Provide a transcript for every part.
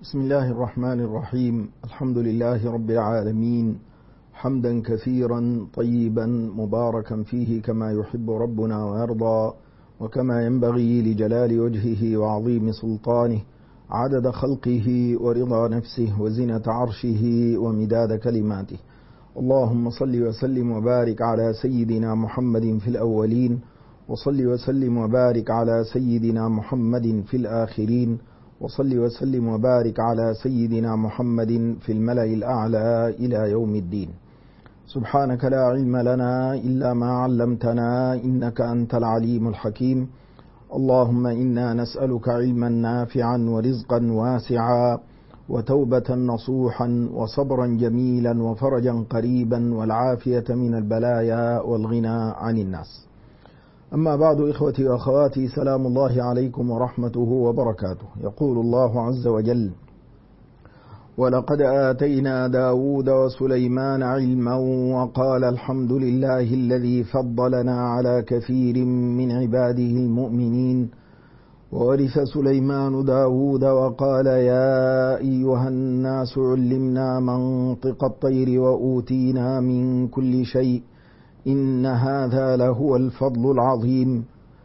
بسم الله الرحمن الرحيم. الحمد لله رب العالمين، حمدا كثيرا طيبا مباركا فيه كما يحب ربنا ويرضى، وكما ينبغي لجلال وجهه وعظيم سلطانه، عدد خلقه ورضا نفسه وزنة عرشه ومداد كلماته. اللهم صل وسلم وبارك على سيدنا محمد في الأولين، وصل وسلم وبارك على سيدنا محمد في الآخرين، وصل وسلم وبارك على سيدنا محمد في الملأ الأعلى إلى يوم الدين. سبحانك لا علم لنا إلا ما علمتنا إنك أنت العليم الحكيم. اللهم إنا نسألك علما نافعا ورزقا واسعا وتوبة نصوحا وصبرا جميلا وفرجا قريبا والعافية من البلايا والغنى عن الناس. أما بعد، إخوتي وأخواتي، سلام الله عليكم ورحمته وبركاته. يقول الله عز وجل: ولقد آتينا داود وسليمان علما وقال الحمد لله الذي فضلنا على كثير من عباده المؤمنين. وورث سليمان داود وقال يا أيها الناس علمنا منطق الطير وأوتينا من كل شيء إن هذا لهو الفضل العظيم.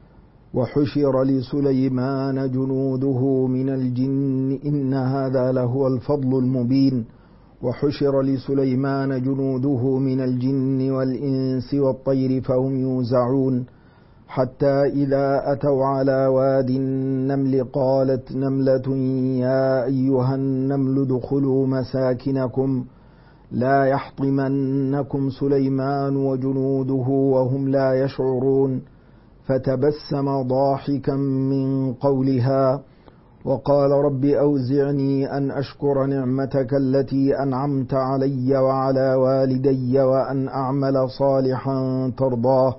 وحشر لسليمان جنوده من الجن إن هذا لهو الفضل المبين. وحشر لسليمان جنوده من الجن والإنس والطير فهم يوزعون حتى إذا أتوا على واد النمل قالت نملة يا أيها النمل ادخلوا مساكنكم لا يحطمنكم سليمان وجنوده وهم لا يشعرون. فتبسم ضاحكا من قولها وقال رب أوزعني أن أشكر نعمتك التي أنعمت علي وعلى والدي وأن أعمل صالحا ترضاه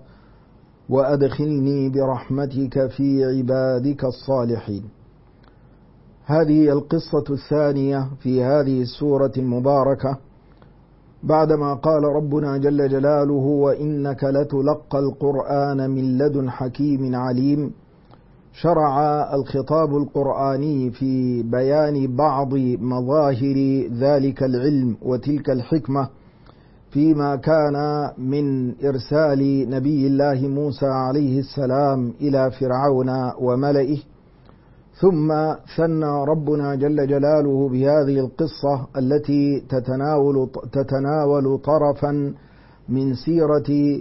وأدخلني برحمتك في عبادك الصالحين. هذه القصة الثانية في هذه السورة المباركة، بعدما قال ربنا جل جلاله وإنك لتلقى القرآن من لدن حكيم عليم، شرع الخطاب القرآني في بيان بعض مظاهر ذلك العلم وتلك الحكمة فيما كان من إرسال نبي الله موسى عليه السلام إلى فرعون وملئه. ثم ثنى ربنا جل جلاله بهذه القصة التي تتناول طرفا من سيرة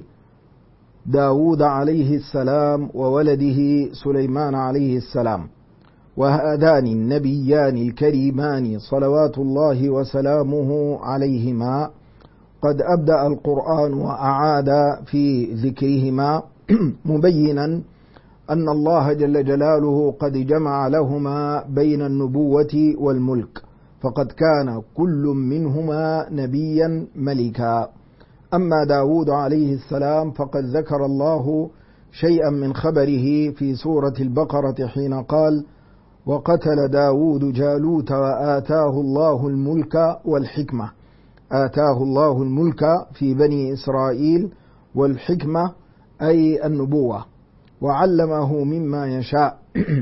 داود عليه السلام وولده سليمان عليه السلام، وهذان النبيان الكريمان صلوات الله وسلامه عليهما قد أبدأ القرآن وأعاد في ذكرهما مبينا أن الله جل جلاله قد جمع لهما بين النبوة والملك، فقد كان كل منهما نبيا ملكا. أما داود عليه السلام فقد ذكر الله شيئا من خبره في سورة البقرة حين قال وقتل داود جالوت وآتاه الله الملك والحكمة. آتاه الله الملك في بني إسرائيل والحكمة أي النبوة، وعلمه مما يشاء.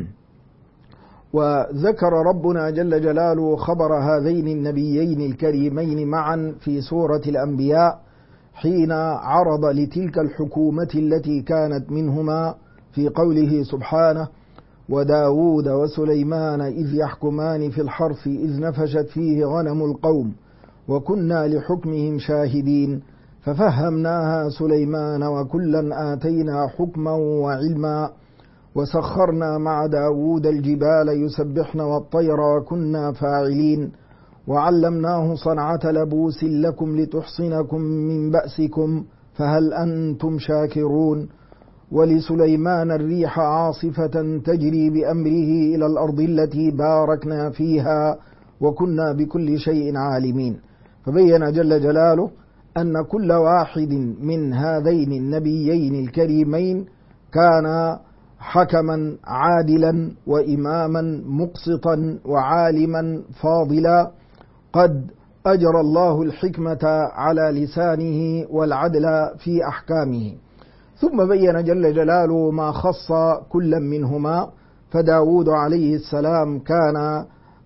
وذكر ربنا جل جلاله خبر هذين النبيين الكريمين معا في سورة الأنبياء حين عرض لتلك الحكومة التي كانت منهما في قوله سبحانه وداود وسليمان إذ يحكمان في الحرث إذ نفشت فيه غنم القوم وكنا لحكمهم شاهدين ففهمناها سليمان وكلا آتينا حكما وعلما وسخرنا مع داود الجبال يسبحن والطير وكنا فاعلين وعلمناه صنعة لبوس لكم لتحصنكم من بأسكم فهل أنتم شاكرون. ولسليمان الريح عاصفة تجري بأمره إلى الأرض التي باركنا فيها وكنا بكل شيء عالمين. فبين جل جلاله أن كل واحد من هذين النبيين الكريمين كان حكما عادلا وإماما مقسطا وعالما فاضلا قد أجرى الله الحكمة على لسانه والعدل في أحكامه. ثم بين جل جلاله ما خص كل منهما. فداود عليه السلام كان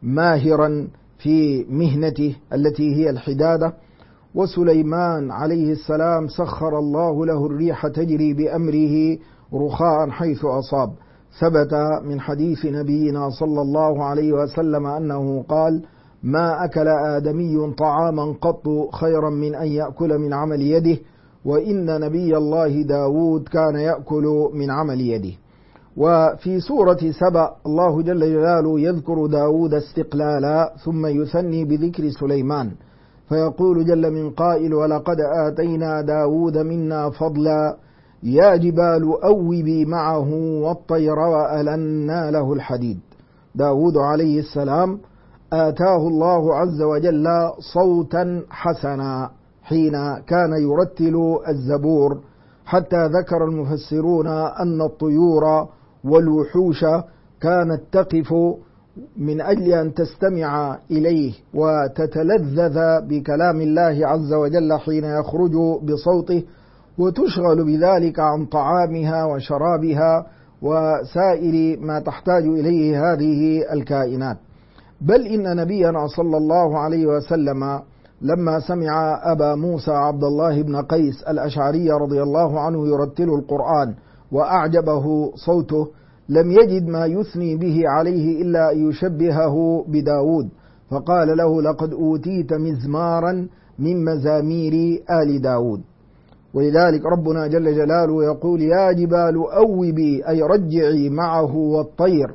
ماهرا في مهنته التي هي الحدادة. وسليمان عليه السلام سخر الله له الريح تجري بأمره رخاء حيث أصاب. ثبت من حديث نبينا صلى الله عليه وسلم أنه قال: ما أكل آدمي طعاما قط خيرا من أن يأكل من عمل يده، وإن نبي الله داود كان يأكل من عمل يده. وفي سورة سبأ الله جل جلاله يذكر داود استقلالا ثم يثني بذكر سليمان، فيقول جل من قائل: ولقد آتينا داود منا فضلا يا جبال أوبي معه والطير وألنا له الحديد. داود عليه السلام آتاه الله عز وجل صوتا حسنا حين كان يرتل الزبور، حتى ذكر المفسرون أن الطيور والوحوش كانت تقف من أجل أن تستمع إليه وتتلذذ بكلام الله عز وجل حين يخرج بصوته، وتشغل بذلك عن طعامها وشرابها وسائر ما تحتاج إليه هذه الكائنات. بل إن نبينا صلى الله عليه وسلم لما سمع أبا موسى عبد الله بن قيس الأشعري رضي الله عنه يرتل القرآن وأعجبه صوته، لم يجد ما يثني به عليه إلا أن يشبهه بداود، فقال له: لقد أوتيت مزمارا من مزامير آل داود. ولذلك ربنا جل جلاله يقول: يا جبال أوبي أي رجعي معه والطير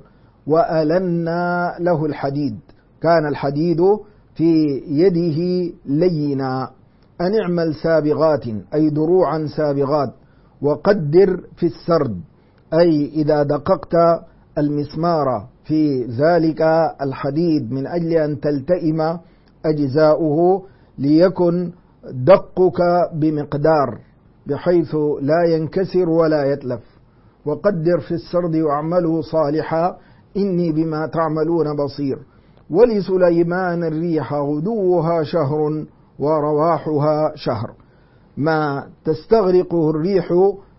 وألنا له الحديد. كان الحديد في يده لينا. أن اعمل سابغات أي دروعا سابغات، وقدر في السرد أي إذا دققت المسمار في ذلك الحديد من أجل أن تلتئم أجزاؤه ليكن دقك بمقدار بحيث لا ينكسر ولا يتلف. وقدر في السرد واعملوا صالحا إني بما تعملون بصير. ولسليمان الريح غدوها شهر ورواحها شهر. ما تستغرقه الريح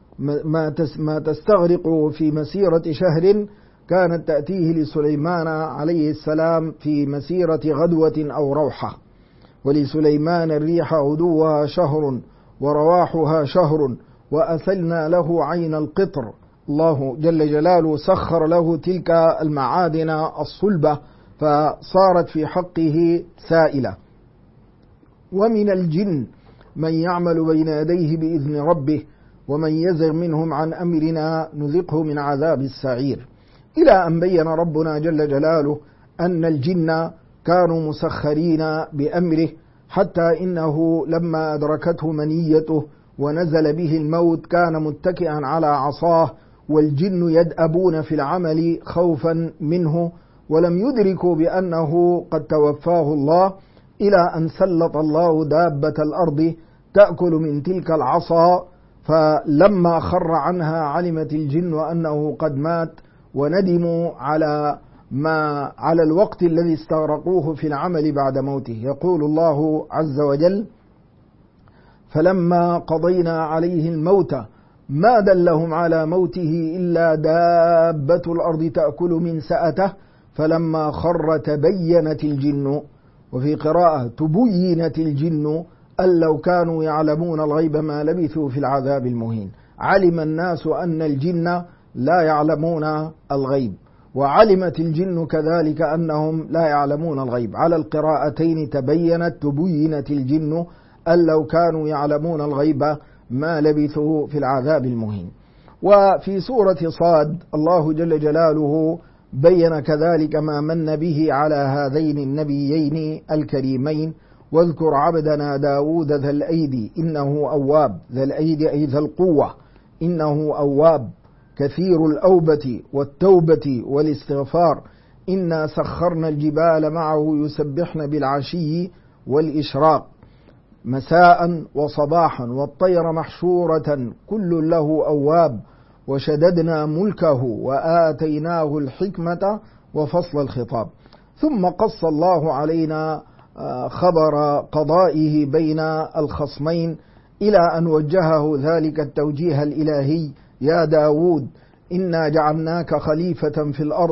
ما تستغرقه في مسيرة شهر كانت تأتيه لسليمان عليه السلام في مسيرة غدوة أو روحة. ولسليمان الريح غدوها شهر ورواحها شهر وأسلنا له عين القطر. الله جل جلاله سخر له تلك المعادن الصلبة فصارت في حقه سائلة. ومن الجن من يعمل بين يديه بإذن ربه ومن يزغ منهم عن أمرنا نذقه من عذاب السعير. إلى أن بين ربنا جل جلاله أن الجن كانوا مسخرين بأمره، حتى إنه لما أدركته منيته ونزل به الموت كان متكئا على عصاه، والجن يدأبون في العمل خوفا منه، ولم يدركوا بأنه قد توفاه الله، إلى أن سلط الله دابة الأرض تأكل من تلك العصا، فلما خر عنها علمت الجن أنه قد مات، وندموا على الوقت الذي استغرقوه في العمل بعد موته. يقول الله عز وجل: فلما قضينا عليه الموت ما دلهم على موته إلا دابة الأرض تأكل من سأته فلما خر تبينت الجن. وفي قراءة تبينت الجن أن لو كانوا يعلمون الغيب ما لبثوا في العذاب المهين. علم الناس أن الجن لا يعلمون الغيب، وعلمت الجن كذلك أنهم لا يعلمون الغيب. على القراءتين تبينت الجن أن لو كانوا يعلمون الغيب ما لبثوا في العذاب المهين. وفي سورة صاد الله جل جلاله بين كذلك ما من به على هذين النبيين الكريمين: واذكر عبدنا داود ذا الأيدي إنه أواب. ذا الأيدي أي ذا القوة، إنه أواب كثير الأوبة والتوبة والاستغفار. إنا سخرنا الجبال معه يسبحن بالعشي والإشراق مساء وصباحا، والطير محشورة كل له أواب، وشددنا ملكه وآتيناه الحكمة وفصل الخطاب. ثم قص الله علينا خبر قضائه بين الخصمين إلى أن وجهه ذلك التوجيه الإلهي: يا داود إنا جعلناك خليفة في الأرض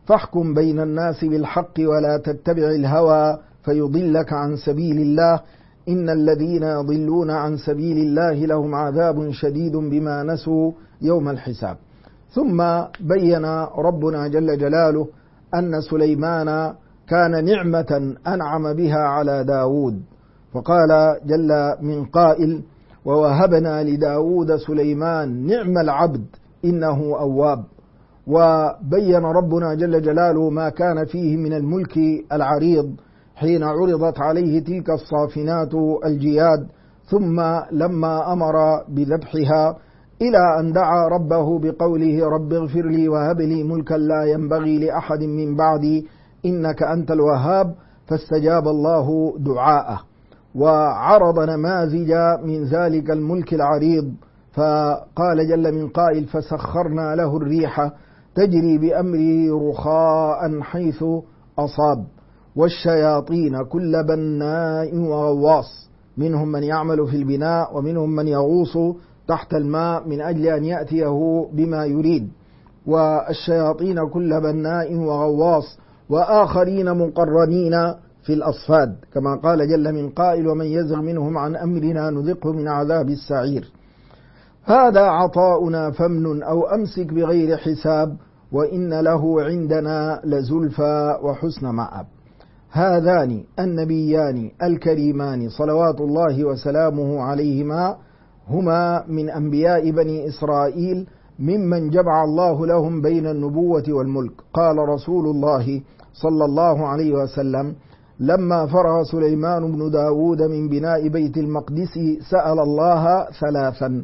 فاحكم بين الناس بالحق ولا تتبع الهوى فيضلك عن سبيل الله إن الذين يضلون عن سبيل الله لهم عذاب شديد بما نسوا يوم الحساب. ثم بين ربنا جل جلاله أن سليمان كان نعمة أنعم بها على داود، فقال جل من قائل: ووهبنا لداود سليمان نعم العبد إنه أواب. وبين ربنا جل جلاله ما كان فيه من الملك العريض حين عرضت عليه تلك الصافنات الجياد، ثم لما أمر بذبحها إلى أن دعا ربه بقوله: رب اغفر لي وهب لي ملكا لا ينبغي لأحد من بعدي إنك أنت الوهاب، فاستجاب الله دعاءه وعرض نماذج من ذلك الملك العريض، فقال جل من قائل: فسخرنا له الريح تجري بأمره رخاء حيث أصاب والشياطين كل بناء وغواص، منهم من يعمل في البناء ومنهم من يغوص تحت الماء من أجل أن يأتيه بما يريد، والشياطين كل بناء وغواص وآخرين مقرنين في الأصفاد، كما قال جل من قائل: ومن يزغ منهم عن أمرنا نذقه من عذاب السعير. هذا عطاؤنا فامنن أو أمسك بغير حساب وإن له عندنا لزلفى وحسن مآب. هذان النبيان الكريمان صلوات الله وسلامه عليهما هما من أنبياء بني إسرائيل ممن جمع الله لهم بين النبوة والملك. قال رسول الله صلى الله عليه وسلم: لما فرغ سليمان بن داود من بناء بيت المقدس سأل الله ثلاثا: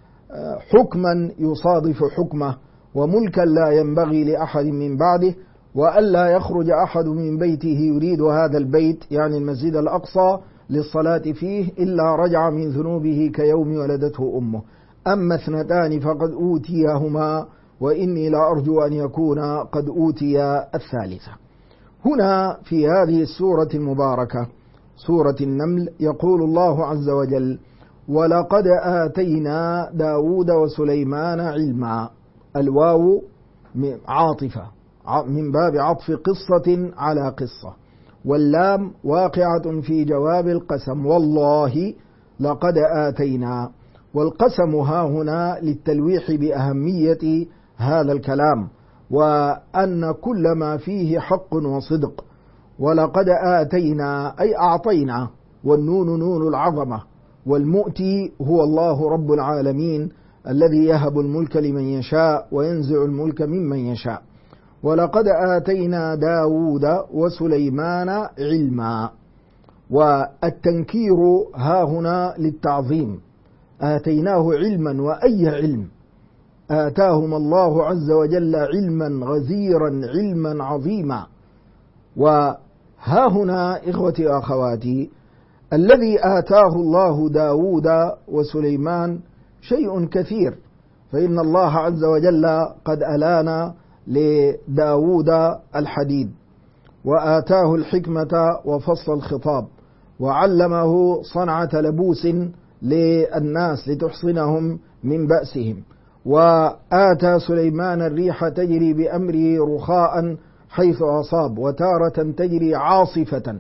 حكما يصادف حكمه، وملكا لا ينبغي لأحد من بعده، وألا يخرج أحد من بيته يريد هذا البيت يعني المسجد الأقصى للصلاة فيه إلا رجع من ذنوبه كيوم ولدته أمه. أما اثنتان فقد أوتيهما وإني لأرجو أن يكون قد أوتي الثالثة. هنا في هذه السورة المباركة سورة النمل يقول الله عز وجل: ولقد آتينا داود وسليمان علما. الواو عاطفة من باب عطف قصة على قصة، واللام واقعة في جواب القسم: والله لقد آتينا. والقسم ها هنا للتلويح بأهمية هذا الكلام وأن كل ما فيه حق وصدق. ولقد آتينا أي أعطينا، والنون نون العظمة، والمؤتي هو الله رب العالمين الذي يهب الملك لمن يشاء وينزع الملك ممن يشاء. ولقد آتينا داود وسليمان علما. والتنكير ها هنا للتعظيم، آتيناه علما، وأي علم؟ آتاهم الله عز وجل علما غزيرا، علما عظيما. وها هنا إخوتي وأخواتي الذي آتاه الله داود وسليمان شيء كثير، فإن الله عز وجل قد ألان لداود الحديد، وآتاه الحكمة وفصل الخطاب، وعلمه صنعة لبوس للناس لتحصنهم من بأسهم، وآتى سليمان الريح تجري بأمره رخاء حيث أصاب، وتارة تجري عاصفة.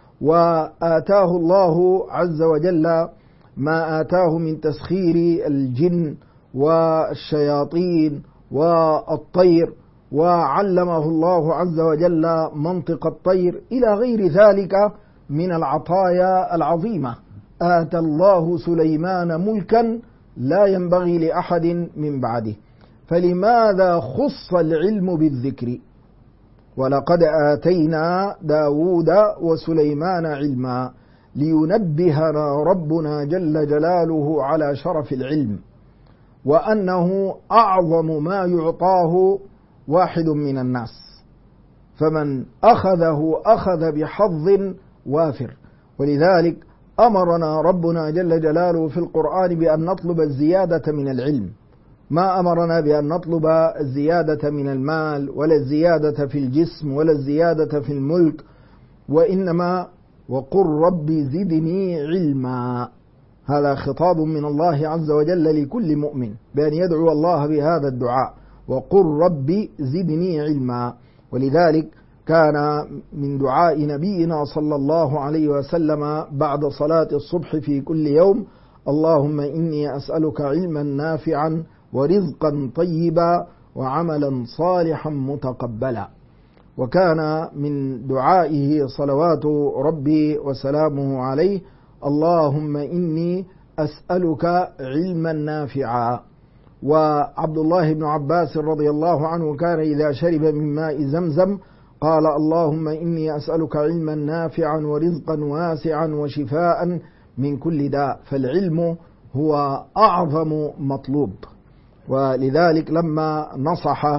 وآتاه الله عز وجل ما آتاه من تسخير الجن والشياطين والطير، وعلمه الله عز وجل منطق الطير إلى غير ذلك من العطايا العظيمة. آتى الله سليمان ملكا لا ينبغي لأحد من بعده. فلماذا خص العلم بالذكر؟ ولقد آتينا داود وسليمان علما، لينبهنا ربنا جل جلاله على شرف العلم، وأنه أعظم ما يعطاه واحد من الناس، فمن أخذه أخذ بحظ وافر. ولذلك أمرنا ربنا جل جلاله في القرآن بأن نطلب الزيادة من العلم، ما أمرنا بأن نطلب الزيادة من المال ولا الزيادة في الجسم ولا الزيادة في الملك، وإنما وقل رب زدني علما. هذا خطاب من الله عز وجل لكل مؤمن بأن يدعو الله بهذا الدعاء: وقل رب زدني علما. ولذلك كان من دعاء نبينا صلى الله عليه وسلم بعد صلاة الصبح في كل يوم: اللهم إني أسألك علما نافعا ورزقا طيبا وعملا صالحا متقبلا. وكان من دعائه صلوات ربي وسلامه عليه: اللهم إني أسألك علما نافعا. وعبد الله بن عباس رضي الله عنه كان إذا شرب من ماء زمزم قال: اللهم إني أسألك علما نافعا ورزقا واسعا وشفاء من كل داء. فالعلم هو أعظم مطلوب. ولذلك لما نصح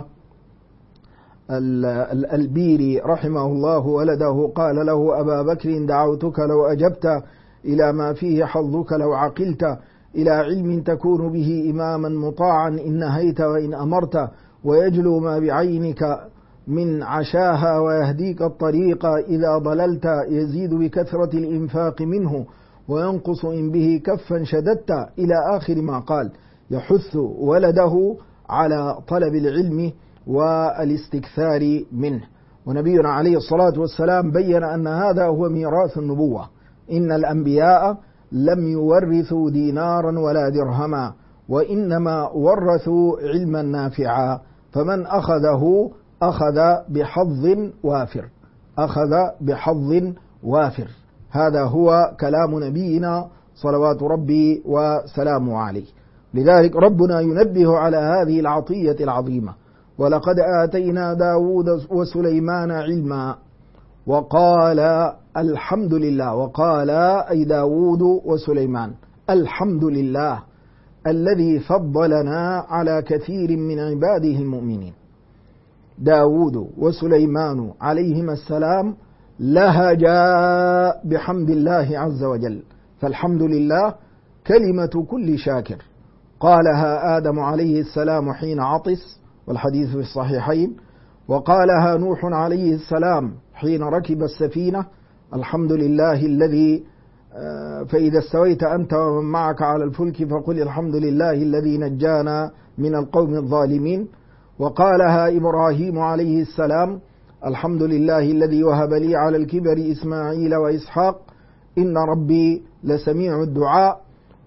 الألبيري رحمه الله ولده قال له: أبا بكر دعوتك لو أجبت إلى ما فيه حظك، لو عقلت إلى علم تكون به إماما مطاعا إن نهيت وإن أمرت، ويجلو ما بعينك من عشاها ويهديك الطريق إذا ضللت، يزيد بكثرة الإنفاق منه وينقص إن به كفا شددت، إلى آخر ما قال، يحث ولده على طلب العلم والاستكثار منه. ونبينا عليه الصلاة والسلام بين أن هذا هو ميراث النبوة: إن الأنبياء لم يورثوا دينارا ولا درهما، وإنما ورثوا علما نافعا، فمن أخذه أخذ بحظ وافر، أخذ بحظ وافر. هذا هو كلام نبينا صلوات ربي وسلامه عليه. لذلك ربنا ينبه على هذه العطية العظيمة: ولقد آتينا داود وسليمان علما. وقال الحمد لله، وقال أي داود وسليمان: الحمد لله الذي فضلنا على كثير من عباده المؤمنين. داود وسليمان عليهما السلام لهجا بحمد الله عز وجل. فالحمد لله كلمة كل شاكر، قالها آدم عليه السلام حين عطس، والحديث في الصحيحين، وقالها نوح عليه السلام حين ركب السفينة: الحمد لله الذي فإذا استويت أنت ومن معك على الفلك فقل الحمد لله الذي نجانا من القوم الظالمين. وقالها إبراهيم عليه السلام: الحمد لله الذي وهب لي على الكبر إسماعيل وإسحاق إن ربي لسميع الدعاء.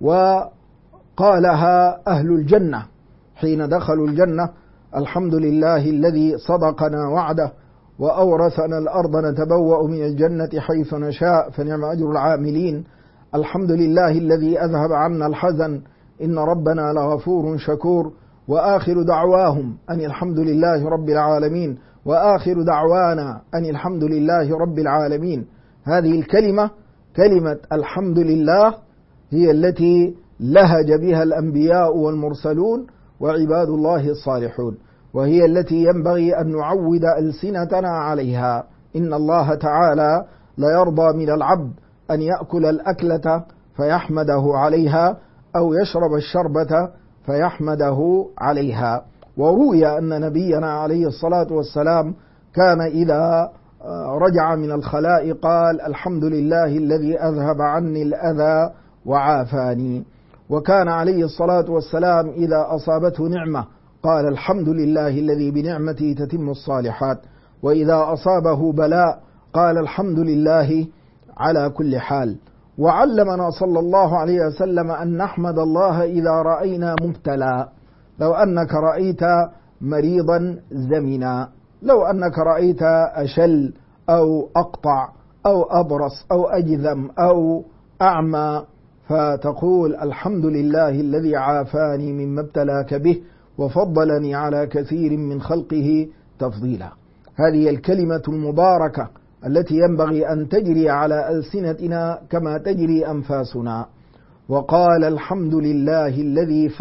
وقالها أهل الجنة حين دخلوا الجنة: الحمد لله الذي صدقنا وعده وأورثنا الأرض نتبوأ من الجنة حيث نشاء فنعم أجر العاملين. الحمد لله الذي أذهب عنا الحزن إن ربنا لغفور شكور. وآخر دعواهم أن الحمد لله رب العالمين، وآخر دعوانا أن الحمد لله رب العالمين. هذه الكلمة، كلمة الحمد لله، هي التي لهج بها الأنبياء والمرسلون وعباد الله الصالحون، وهي التي ينبغي أن نعود ألسنتنا عليها. إن الله تعالى لا يرضى من العبد أن يأكل الأكلة فيحمده عليها، أو يشرب الشربة فيحمده عليها. وروي أن نبينا عليه الصلاة والسلام كان إذا رجع من الخلاء قال: الحمد لله الذي أذهب عني الأذى وعافاني. وكان عليه الصلاة والسلام إذا أصابته نعمة قال: الحمد لله الذي بنعمته تتم الصالحات. وإذا أصابه بلاء قال: الحمد لله على كل حال. وعلمنا صلى الله عليه وسلم أن نحمد الله إذا رأينا مبتلى. لو أنك رأيت مريضا زمنا، لو أنك رأيت أشل أو أقطع أو أبرص أو أجذم أو أعمى، فتقول: الحمد لله الذي عافاني مما ابتلاك به وفضلني على كثير من خلقه تفضيلا. هذه الكلمة المباركة التي ينبغي أن تجري على ألسنتنا كما تجري أنفاسنا. وقال: الحمد لله الذي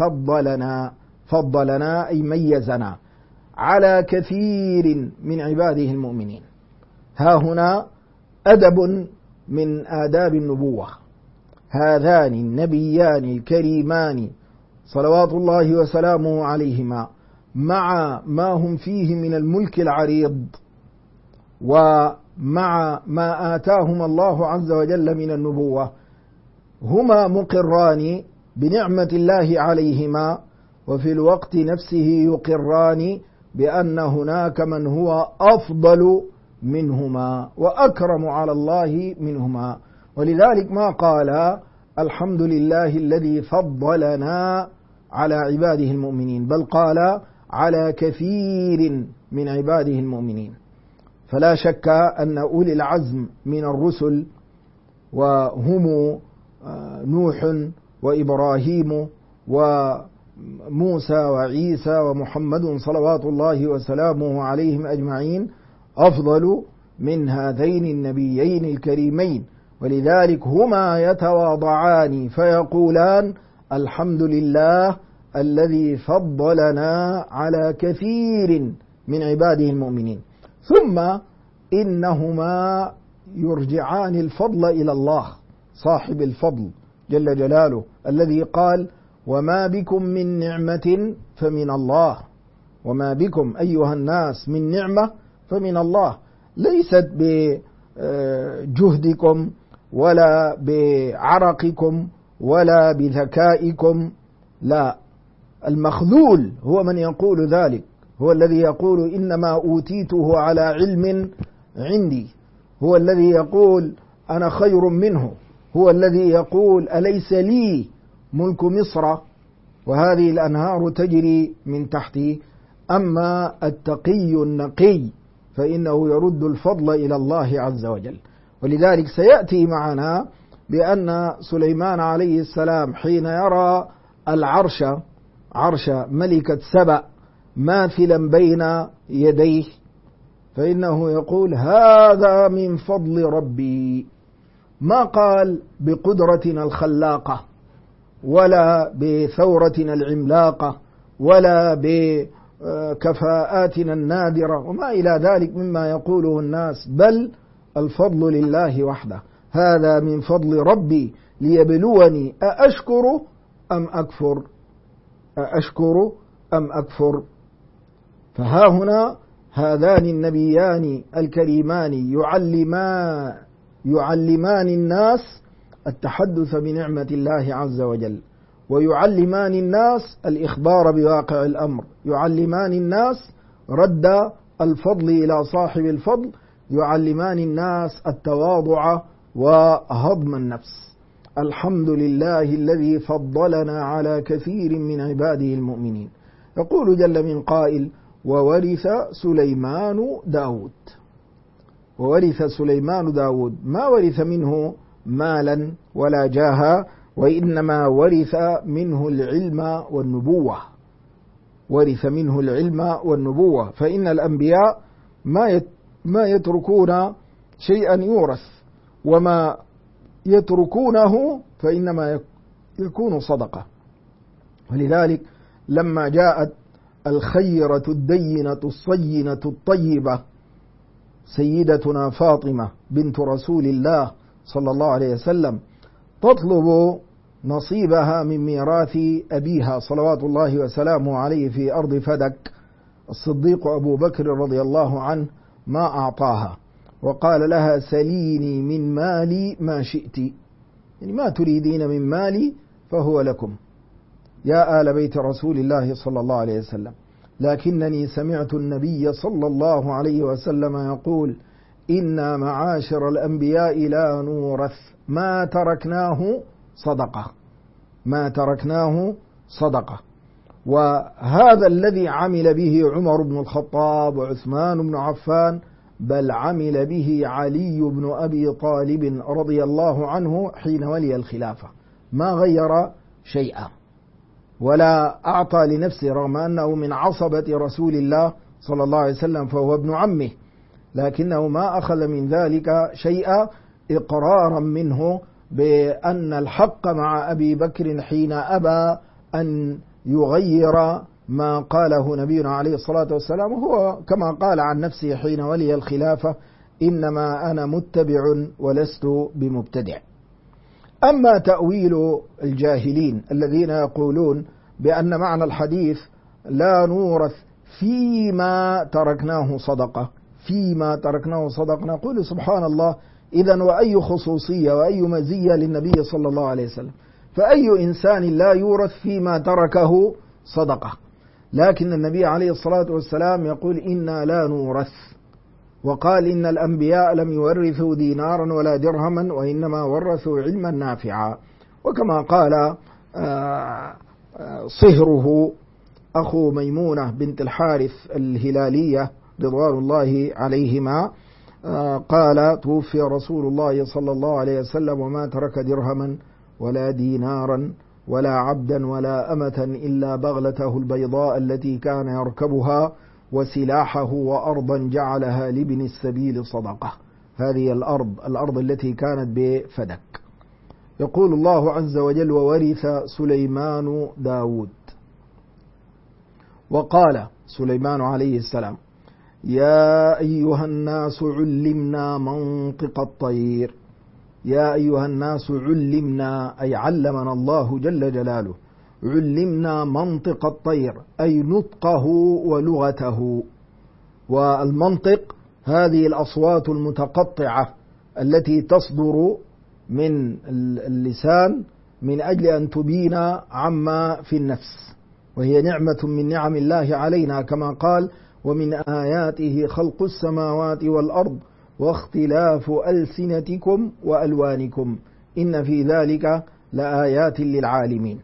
فضلنا أي ميزنا على كثير من عباده المؤمنين. ها هنا أدب من آداب النبوة. هذان النبيان الكريمان صلوات الله وسلامه عليهما مع ما هم فيه من الملك العريض، ومع ما آتاهما الله عز وجل من النبوة، هما مقران بنعمة الله عليهما، وفي الوقت نفسه يقران بأن هناك من هو أفضل منهما وأكرم على الله منهما. ولذلك ما قال الحمد لله الذي فضلنا على عباده المؤمنين، بل قال على كثير من عباده المؤمنين. فلا شك أن أولي العزم من الرسل وهم نوح وإبراهيم وموسى وعيسى ومحمد صلوات الله وسلامه عليهم أجمعين أفضل من هذين النبيين الكريمين، ولذلك هما يتواضعان فيقولان الحمد لله الذي فضلنا على كثير من عباده المؤمنين. ثم إنهما يرجعان الفضل إلى الله صاحب الفضل جل جلاله، الذي قال وما بكم من نعمة فمن الله. وما بكم أيها الناس من نعمة فمن الله، ليست بجهدكم ولا بعرقكم ولا بذكائكم، لا، المخذول هو من يقول ذلك، هو الذي يقول إنما أوتيته على علم عندي، هو الذي يقول أنا خير منه، هو الذي يقول أليس لي ملك مصر وهذه الأنهار تجري من تحتي. أما التقي النقي فإنه يرد الفضل إلى الله عز وجل. ولذلك سيأتي معنا بأن سليمان عليه السلام حين يرى العرش، عرش ملكة سبأ، ماثلا بين يديه، فإنه يقول هذا من فضل ربي. ما قال بقدرتنا الخلاقة ولا بثورتنا العملاقة ولا بكفاءاتنا النادرة وما إلى ذلك مما يقوله الناس، بل الفضل لله وحده. هذا من فضل ربي ليبلوني أأشكر أم أكفر، أأشكر أم أكفر. فها هنا هذان النبيان الكريمان يعلمان الناس التحدث بنعمة الله عز وجل، ويعلمان الناس الإخبار بواقع الأمر، يعلمان الناس رد الفضل إلى صاحب الفضل، يعلمان الناس التواضع وهضم النفس. الحمد لله الذي فضلنا على كثير من عباده المؤمنين. يقول جل من قائل وورث سليمان داود. وورث سليمان داود، ما ورث منه مالا ولا جاها، وإنما ورث منه العلم والنبوة. ورث منه العلم والنبوة، فإن الأنبياء ما يتركون شيئا يورث، وما يتركونه فإنما يكون صدقة. ولذلك لما جاءت الخيرة الدينة الصينة الطيبة سيدتنا فاطمة بنت رسول الله صلى الله عليه وسلم تطلب نصيبها من ميراث أبيها صلوات الله وسلامه عليه في أرض فدك، الصديق أبو بكر رضي الله عنه ما أعطاها، وقال لها سليني من مالي ما شئت، يعني ما تريدين من مالي فهو لكم يا آل بيت رسول الله صلى الله عليه وسلم. لكنني سمعت النبي صلى الله عليه وسلم يقول إنا معاشر الأنبياء لا نورث ما تركناه صدقة، ما تركناه صدقة. وهذا الذي عمل به عمر بن الخطاب وعثمان بن عفان، بل عمل به علي بن أبي طالب رضي الله عنه حين ولي الخلافة، ما غير شيئا ولا أعطى لنفسه، رغم أنه من عصبة رسول الله صلى الله عليه وسلم فهو ابن عمه، لكنه ما أخذ من ذلك شيئا إقرارا منه بأن الحق مع أبي بكر حين أبى أن يغير ما قاله نبينا عليه الصلاة والسلام، هو كما قال عن نفسه حين ولي الخلافة إنما أنا متبع ولست بمبتدع. أما تأويل الجاهلين الذين يقولون بأن معنى الحديث لا نورث فيما تركناه صدقة، فيما تركناه صدقة، نقول سبحان الله، إذن وأي خصوصية وأي مزية للنبي صلى الله عليه وسلم؟ فأي إنسان لا يورث فيما تركه صدقة؟ لكن النبي عليه الصلاة والسلام يقول إنا لا نورث، وقال إن الأنبياء لم يورثوا دينارا ولا درهما وإنما ورثوا علما نافعا. وكما قال صهره أخو ميمونة بنت الحارث الهلالية رضوان الله عليهما قال توفي رسول الله صلى الله عليه وسلم وما ترك درهما ولا دينارا ولا عبدا ولا أمة إلا بغلته البيضاء التي كان يركبها وسلاحه وأرضا جعلها لابن السبيل صدقة. هذه الأرض التي كانت بفدك. يقول الله عز وجل وورث سليمان داود. وقال سليمان عليه السلام يا أيها الناس علمنا منطق الطير. يا أيها الناس علمنا أي علمنا الله جل جلاله، علمنا منطق الطير أي نطقه ولغته. والمنطق هذه الأصوات المتقطعة التي تصدر من اللسان من أجل أن تبين عما في النفس، وهي نعمة من نعم الله علينا كما قال ومن آياته خلق السماوات والأرض واختلاف ألسنتكم وألوانكم إن في ذلك لآيات للعالمين.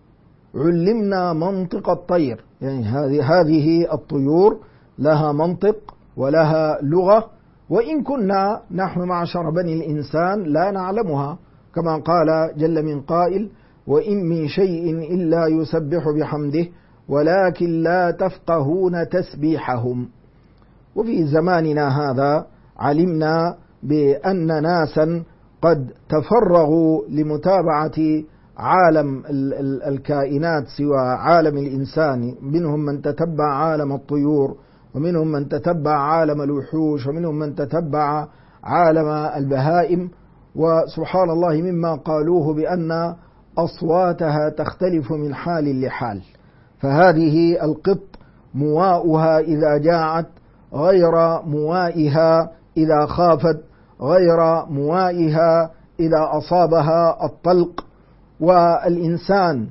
علمنا منطق الطير، يعني هذه الطيور لها منطق ولها لغة، وإن كنا نحن معشر بني الإنسان لا نعلمها، كما قال جل من قائل وإن من شيء إلا يسبح بحمده ولكن لا تفقهون تسبيحهم. وفي زماننا هذا علمنا بأن ناسا قد تفرغوا لمتابعة عالم الكائنات سوى عالم الإنسان، منهم من تتبع عالم الطيور، ومنهم من تتبع عالم الوحوش، ومنهم من تتبع عالم البهائم. وسبحان الله مما قالوه بأن أصواتها تختلف من حال لحال، فهذه القط مواؤها إذا جاعت غير موائها إذا خافت، غير موائها إذا أصابها الطلق. والإنسان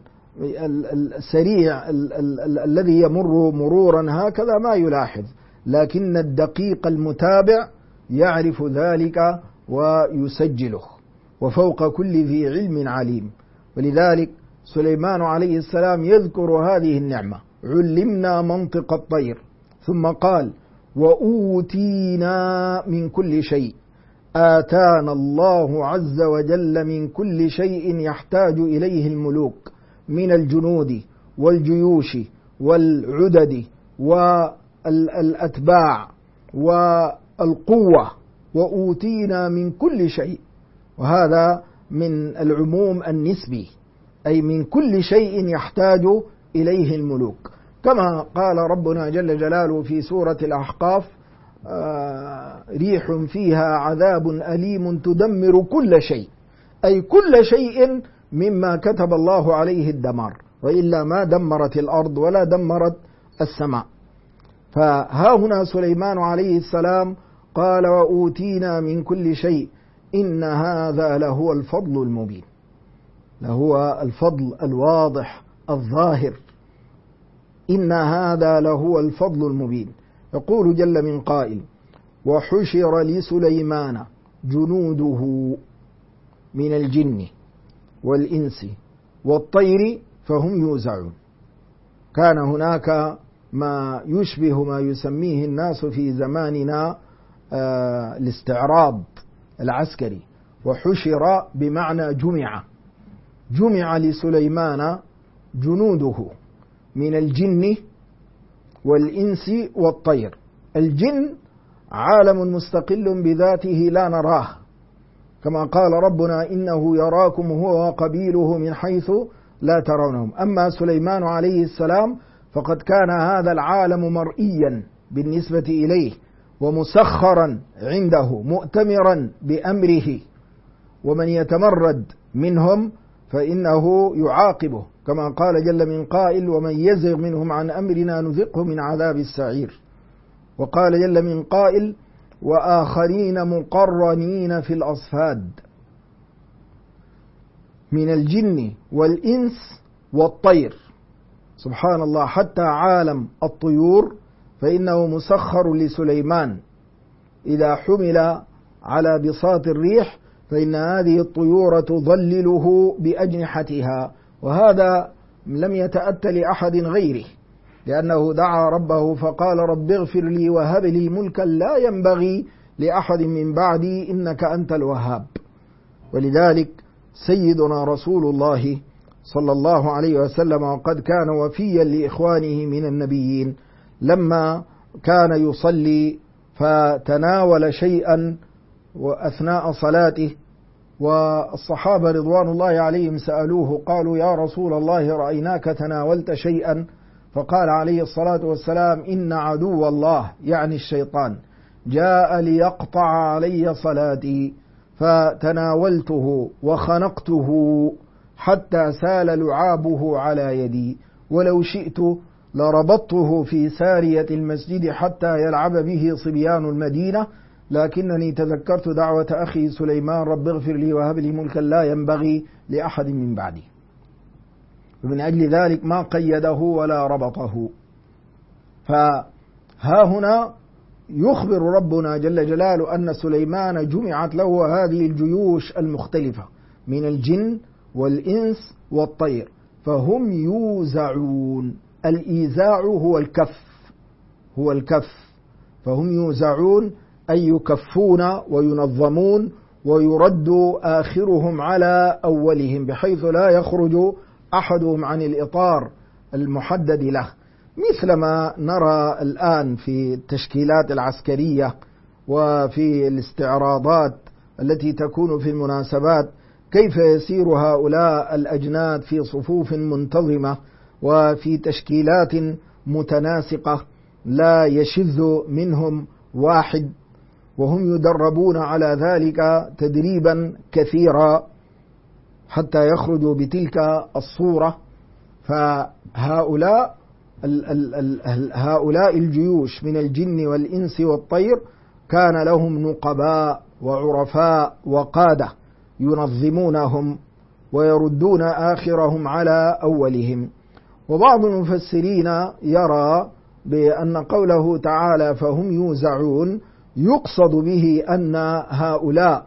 السريع الذي يمر مرورا هكذا ما يلاحظ، لكن الدقيق المتابع يعرف ذلك ويسجله، وفوق كل ذي علم عليم. ولذلك سليمان عليه السلام يذكر هذه النعمة، علمنا منطق الطير، ثم قال وأوتينا من كل شيء. آتانا الله عز وجل من كل شيء يحتاج إليه الملوك من الجنود والجيوش والعدد والأتباع والقوة، وأوتينا من كل شيء، وهذا من العموم النسبي، أي من كل شيء يحتاج إليه الملوك، كما قال ربنا جل جلاله في سورة الأحقاف ريح فيها عذاب أليم تدمر كل شيء، أي كل شيء مما كتب الله عليه الدمار، وإلا ما دمرت الأرض ولا دمرت السماء. فها هنا سليمان عليه السلام قال وأوتينا من كل شيء إن هذا لهو الفضل المبين، لهو الفضل الواضح الظاهر، إن هذا لهو الفضل المبين. يقول جل من قائل وحشر لسليمان جنوده من الجن والإنس والطير فهم يوزعون. كان هناك ما يشبه ما يسميه الناس في زماننا الاستعراض العسكري، وحشر بمعنى جمع لسليمان جنوده من الجن والإنس والطير. الجن عالم مستقل بذاته لا نراه، كما قال ربنا إنه يراكم هو وقبيله من حيث لا ترونهم. أما سليمان عليه السلام فقد كان هذا العالم مرئيا بالنسبة إليه ومسخرا عنده مؤتمرا بأمره، ومن يتمرد منهم فإنه يعاقبه، كما قال جل من قائل ومن يزغ منهم عن أمرنا نذقه من عذاب السعير. وقال جل من قائل وآخرين مقرنين في الأصفاد من الجن والإنس والطير. سبحان الله، حتى عالم الطيور فإنه مسخر لسليمان، إذا حمل على بساط الريح فإن هذه الطيور تظلله بأجنحتها، وهذا لم يتأتى لأحد غيره، لأنه دعا ربه فقال رب اغفر لي وهب لي ملكا لا ينبغي لأحد من بعدي إنك أنت الوهاب. ولذلك سيدنا رسول الله صلى الله عليه وسلم وقد كان وفيا لإخوانه من النبيين لما كان يصلي فتناول شيئا وأثناء صلاته، والصحابة رضوان الله عليهم سألوه قالوا يا رسول الله رأيناك تناولت شيئا، فقال عليه الصلاة والسلام إن عدو الله يعني الشيطان جاء ليقطع علي صلاتي فتناولته وخنقته حتى سال لعابه على يدي، ولو شئت لربطته في سارية المسجد حتى يلعب به صبيان المدينة، لكنني تذكرت دعوة أخي سليمان رب اغفر لي وهب لي ملكا لا ينبغي لأحد من بعدي، ومن أجل ذلك ما قيده ولا ربطه. فها هنا يخبر ربنا جل جلاله أن سليمان جمعت له هذه الجيوش المختلفة من الجن والإنس والطير، فهم يوزعون. الإيزاع هو الكف، فهم يوزعون أي يكفون وينظمون ويرد آخرهم على أولهم، بحيث لا يخرج أحدهم عن الإطار المحدد له، مثل ما نرى الآن في التشكيلات العسكرية وفي الاستعراضات التي تكون في المناسبات، كيف يسير هؤلاء الأجناد في صفوف منتظمة وفي تشكيلات متناسقة لا يشذ منهم واحد، وهم يدربون على ذلك تدريبا كثيرا حتى يخرجوا بتلك الصورة. فهؤلاء هؤلاء الجيوش من الجن والإنس والطير كان لهم نقباء وعرفاء وقادة ينظمونهم ويردون آخرهم على أولهم. وبعض المفسرين يرى بأن قوله تعالى فهم يوزعون يقصد به أن هؤلاء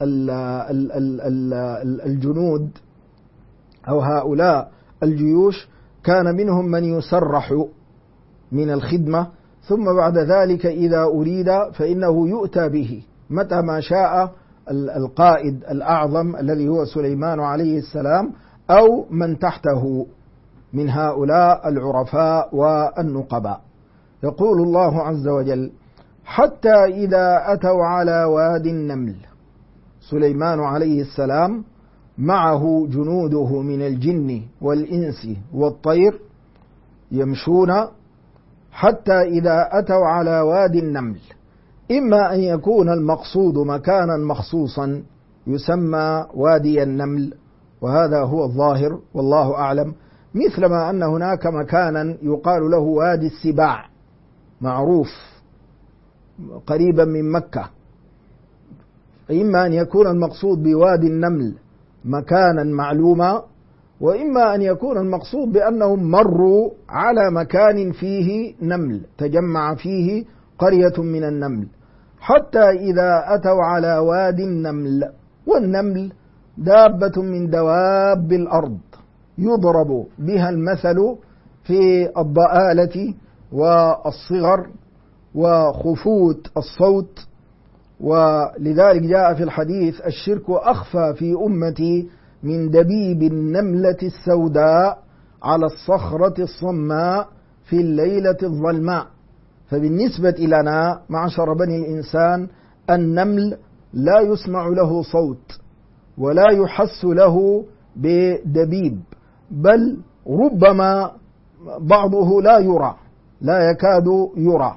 الجنود أو هؤلاء الجيوش كان منهم من يسرح من الخدمة، ثم بعد ذلك إذا أريد فإنه يؤتى به متى ما شاء القائد الأعظم الذي هو سليمان عليه السلام أو من تحته من هؤلاء العرفاء والنقباء. يقول الله عز وجل حتى إذا أتوا على واد النمل، سليمان عليه السلام معه جنوده من الجن والإنس والطير يمشون، حتى إذا أتوا على واد النمل، إما أن يكون المقصود مكانا مخصوصا يسمى وادي النمل، وهذا هو الظاهر والله أعلم، مثلما أن هناك مكانا يقال له وادي السباع معروف قريبا من مكة، إما أن يكون المقصود بوادي النمل مكانا معلوما، وإما أن يكون المقصود بأنهم مروا على مكان فيه نمل تجمع فيه قرية من النمل، حتى إذا أتوا على وادي النمل. والنمل دابة من دواب الأرض يضرب بها المثل في الضآلة والصغر وخفوت الصوت، ولذلك جاء في الحديث الشرك أخفى في أمتي من دبيب النملة السوداء على الصخرة الصماء في الليلة الظلماء. فبالنسبة لنا معشر بني الإنسان النمل لا يسمع له صوت ولا يحس له بدبيب، بل ربما بعضه لا يرى، لا يكاد يرى.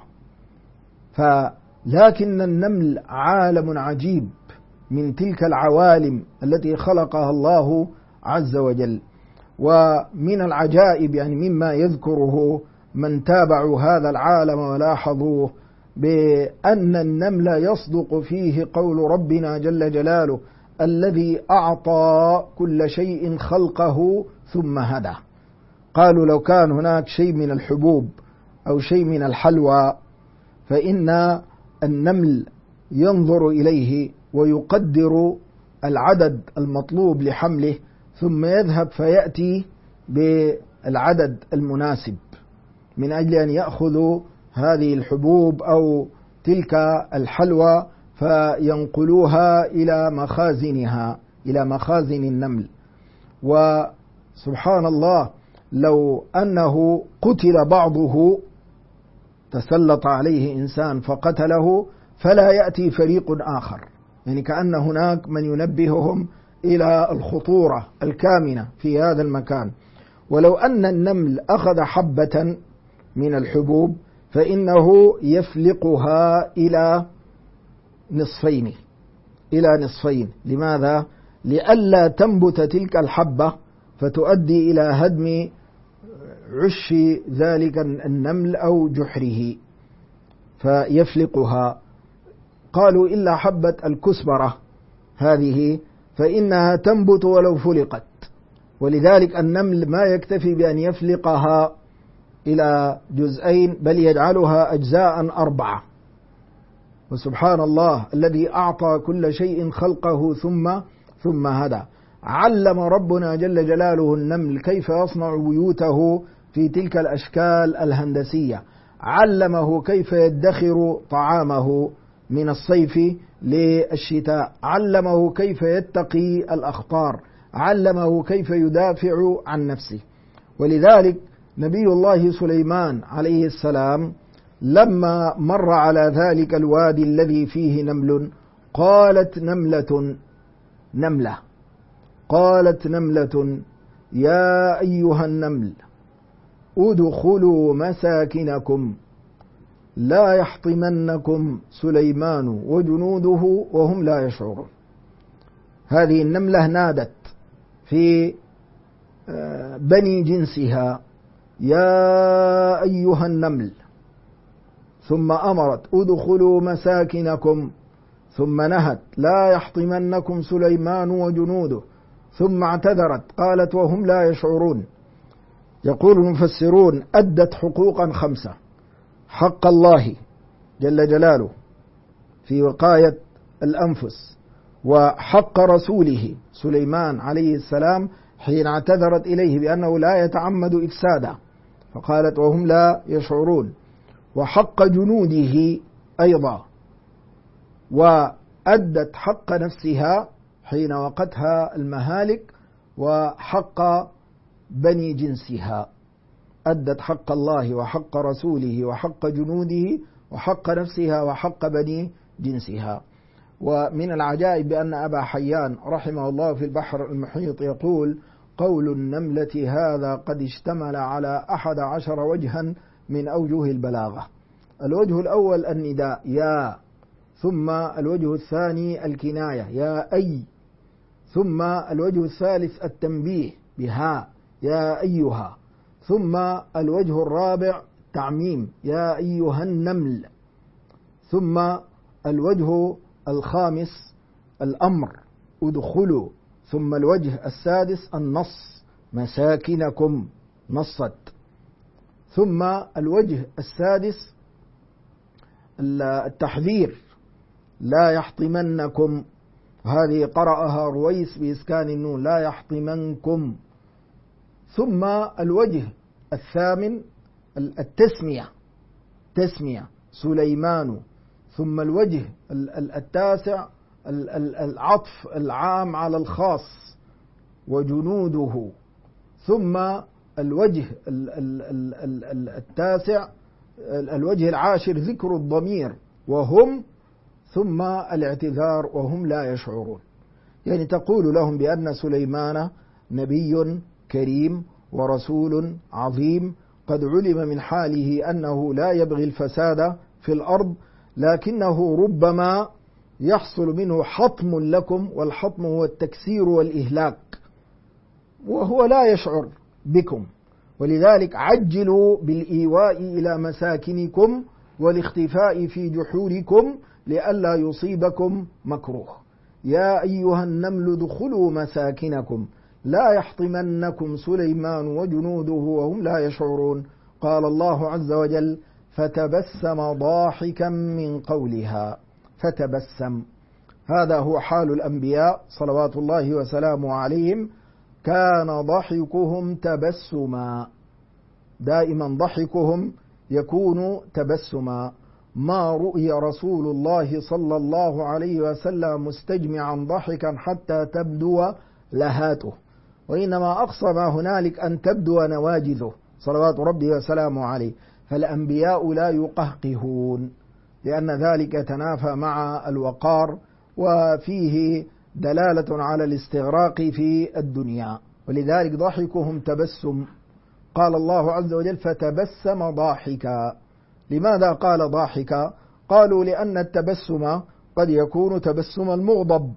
لكن النمل عالم عجيب من تلك العوالم التي خلقها الله عز وجل. ومن العجائب يعني مما يذكره من تابعوا هذا العالم ولاحظوه بأن النمل يصدق فيه قول ربنا جل جلاله الذي أعطى كل شيء خلقه ثم هدى. قالوا لو كان هناك شيء من الحبوب أو شيء من الحلوى فإن النمل ينظر إليه ويقدر العدد المطلوب لحمله، ثم يذهب فيأتي بالعدد المناسب من أجل أن يأخذوا هذه الحبوب أو تلك الحلوى فينقلوها إلى مخازنها، إلى مخازن النمل. وسبحان الله لو أنه قتل بعضه، تسلط عليه إنسان فقتله، فلا يأتي فريق آخر، يعني كأن هناك من ينبههم إلى الخطورة الكامنة في هذا المكان. ولو أن النمل أخذ حبة من الحبوب فإنه يفلقها إلى نصفين. لماذا؟ لئلا تنبت تلك الحبة فتؤدي إلى هدم عش ذلك النمل أو جحره، فيفلقها. قالوا إلا حبة الكسبرة هذه فإنها تنبت ولو فلقت، ولذلك النمل ما يكتفي بأن يفلقها إلى جزئين، بل يجعلها أجزاء 4. وسبحان الله الذي أعطى كل شيء خلقه ثم هدى. علم ربنا جل جلاله النمل كيف يصنع بيوته في تلك الأشكال الهندسية، علمه كيف يدخر طعامه من الصيف للشتاء، علمه كيف يتقي الأخطار، علمه كيف يدافع عن نفسه. ولذلك نبي الله سليمان عليه السلام لما مر على ذلك الوادي الذي فيه نمل، قالت نملة يا أيها النمل ادخلوا مساكنكم لا يحطمنكم سليمان وجنوده وهم لا يشعرون. هذه النملة نادت في بني جنسها يا أيها النمل، ثم أمرت ادخلوا مساكنكم، ثم نهت لا يحطمنكم سليمان وجنوده، ثم اعتذرت قالت وهم لا يشعرون. يقول المفسرون أدت حقوقا 5: حق الله جل جلاله في وقاية الأنفس، وحق رسوله سليمان عليه السلام حين اعتذرت إليه بأنه لا يتعمد إفساده فقالت وهم لا يشعرون، وحق جنوده أيضا، وأدت حق نفسها حين وقتها المهالك، وحق بني جنسها. أدت حق الله وحق رسوله وحق جنوده وحق نفسها وحق بني جنسها. ومن العجائب بأن أبا حيان رحمه الله في البحر المحيط يقول قول النملة هذا قد اشتمل على 11 وجها من أوجه البلاغة. الوجه الأول النداء يا، ثم الوجه الثاني الكناية يا أي، ثم الوجه الثالث التنبيه بها يا أيها، ثم الوجه الرابع تعميم يا أيها النمل، ثم الوجه الخامس الأمر ادخلوا، ثم الوجه السادس النص مساكنكم نصت، ثم الوجه السادس التحذير لا يحطمنكم، هذه قرأها رويس بإسكان النون لا يحطمنكم، ثم الوجه الثامن التسمية سليمان، ثم الوجه التاسع العطف العام على الخاص وجنوده، ثم الوجه التاسع الوجه العاشر ذكر الضمير وهم، ثم الاعتذار وهم لا يشعرون. يعني تقول لهم بأن سليمان نبي كريم ورسول عظيم قد علم من حاله أنه لا يبغي الفساد في الأرض، لكنه ربما يحصل منه حطم لكم، والحطم هو التكسير والإهلاك، وهو لا يشعر بكم، ولذلك عجلوا بالإيواء إلى مساكنكم والاختفاء في جحوركم لئلا يصيبكم مكروه. يا أيها النمل ادخلوا مساكنكم، لا يحطمنكم سليمان وجنوده وهم لا يشعرون. قال الله عز وجل: فتبسم ضاحكا من قولها. فتبسم، هذا هو حال الأنبياء صلوات الله وسلامه عليهم، كان ضحكهم تبسما، دائما ضحكهم يكون تبسما. ما رؤي رسول الله صلى الله عليه وسلم مستجمعا ضحكا حتى تبدو لهاته، وإنما أقصى ما هنالك أن تبدو نواجذه صلوات ربي وسلامه عليه. فالأنبياء لا يقهقهون، لأن ذلك تنافى مع الوقار، وفيه دلالة على الاستغراق في الدنيا، ولذلك ضحكهم تبسم. قال الله عز وجل: فتبسم ضاحكا. لماذا قال ضاحكا؟ قالوا لأن التبسم قد يكون تبسم المغضب،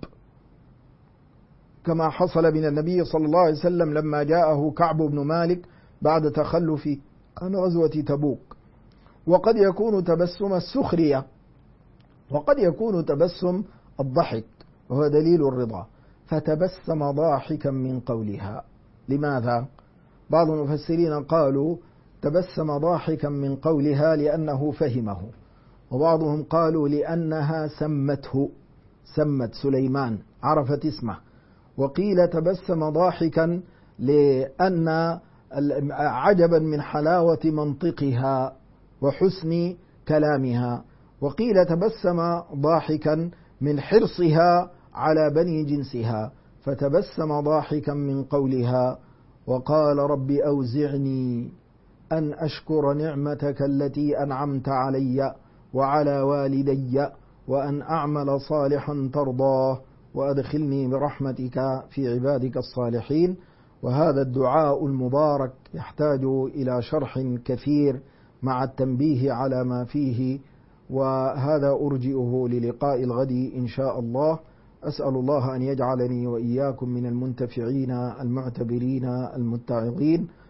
كما حصل من النبي صلى الله عليه وسلم لما جاءه كعب بن مالك بعد تخلف عن غزوة تبوك. وقد يكون تبسم السخرية، وقد يكون تبسم الضحك، وهو دليل الرضا. فتبسم ضاحكا من قولها. لماذا؟ بعض المفسرين قالوا تبسم ضاحكا من قولها لأنه فهمه، وبعضهم قالوا لأنها سمت سليمان، عرفت اسمه. وقيل تبسم ضاحكا لأن عجبا من حلاوة منطقها وحسن كلامها. وقيل تبسم ضاحكا من حرصها على بني جنسها، فتبسم ضاحكا من قولها. وقال: رب أوزعني أن أشكر نعمتك التي أنعمت علي وعلى والدي وأن أعمل صالحا ترضاه وأدخلني برحمتك في عبادك الصالحين. وهذا الدعاء المبارك يحتاج إلى شرح كثير مع التنبيه على ما فيه، وهذا أرجئه للقاء الغد إن شاء الله. أسأل الله أن يجعلني وإياكم من المنتفعين المعتبرين المتعظين.